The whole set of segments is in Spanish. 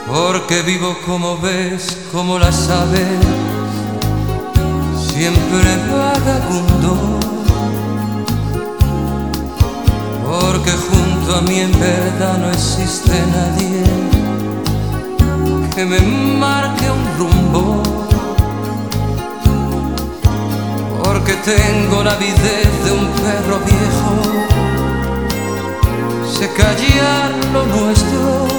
porque vivo como ves, como las aves, siempre vagabundo, porque junto a mí en verdad no existe nadie que me marque un rumbo, porque tengo la avidez de un perro viejo, sé callar lo nuestro,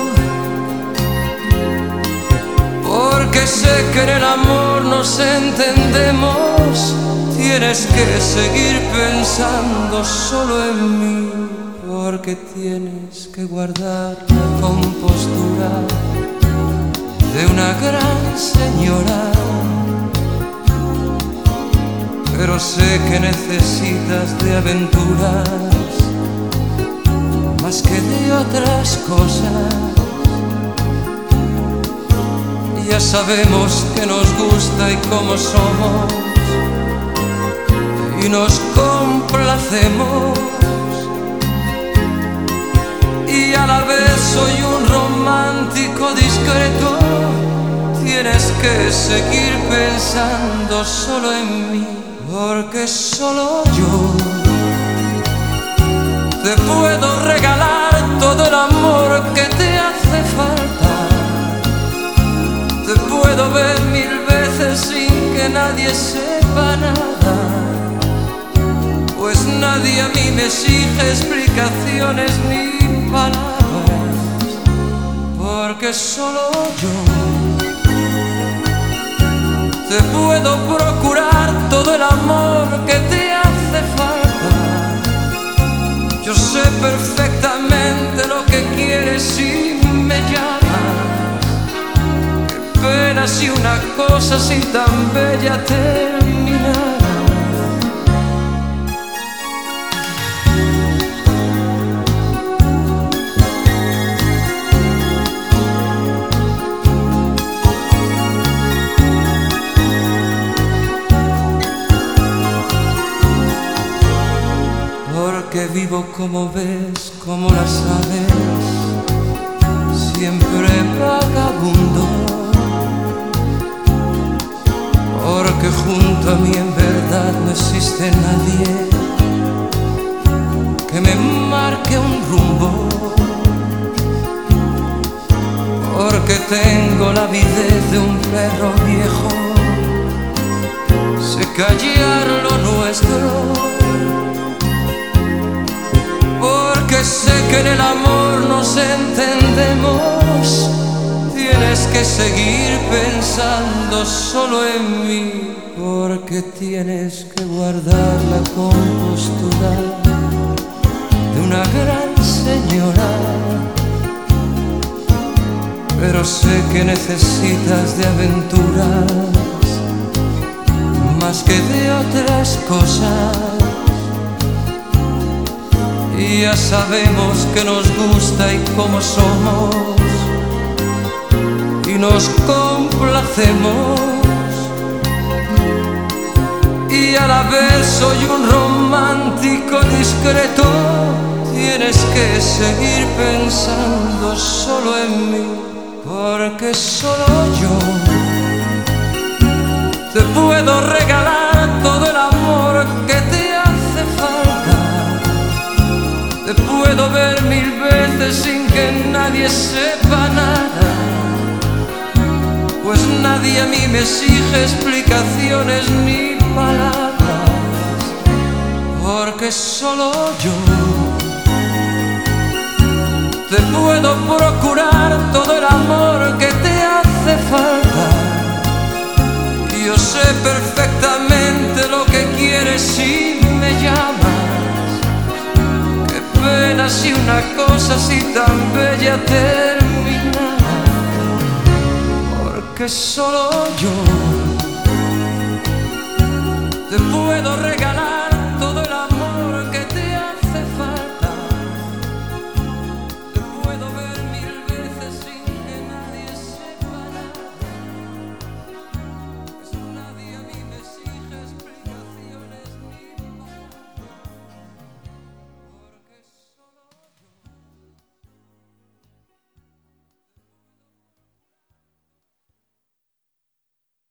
porque sé que en el amor nos entendemos. Tienes que seguir pensando solo en mí, porque tienes que guardar la compostura de una gran señora. Pero sé que necesitas de aventuras más que de otras cosas. Ya sabemos que nos gusta y cómo somos, y nos complacemos, y a la vez soy un romántico discreto. Tienes que seguir pensando solo en mí, porque solo yo te puedo regalar todo el amor que te hace falta. Te puedo ver mil veces sin que nadie sepa nada, pues nadie a mí me exige explicaciones ni palabras, porque solo yo te puedo procurar todo el amor que te hace falta. Yo sé perfectamente lo que quieres si me llamas. Qué pena si una cosa así tan bella terminara. Porque vivo como ves, como las aves, siempre vagabundo, porque junto a mí en verdad no existe nadie que me marque un rumbo, porque tengo la avidez de un perro viejo, sé callar lo nuestro, porque sé que en el amor nos entendemos. Tienes que seguir pensando solo en mí, porque tienes que guardar la compostura de una gran señora. Pero sé que necesitas de aventuras más que de otras cosas. Y ya sabemos que nos gusta y cómo somos, y nos complacemos, y a la vez soy un romántico discreto. Tienes que seguir pensando solo en mí, porque solo yo te puedo regalar todo el amor que te hace falta. Te puedo ver mil veces sin que nadie sepa nada, pues nadie a mí me exige explicaciones ni palabras, porque solo yo te puedo procurar todo el amor que te hace falta. Yo sé perfectamente lo que quieres si me llamas. Pena si una cosa así tan bella terminara, porque solo yo te puedo regalar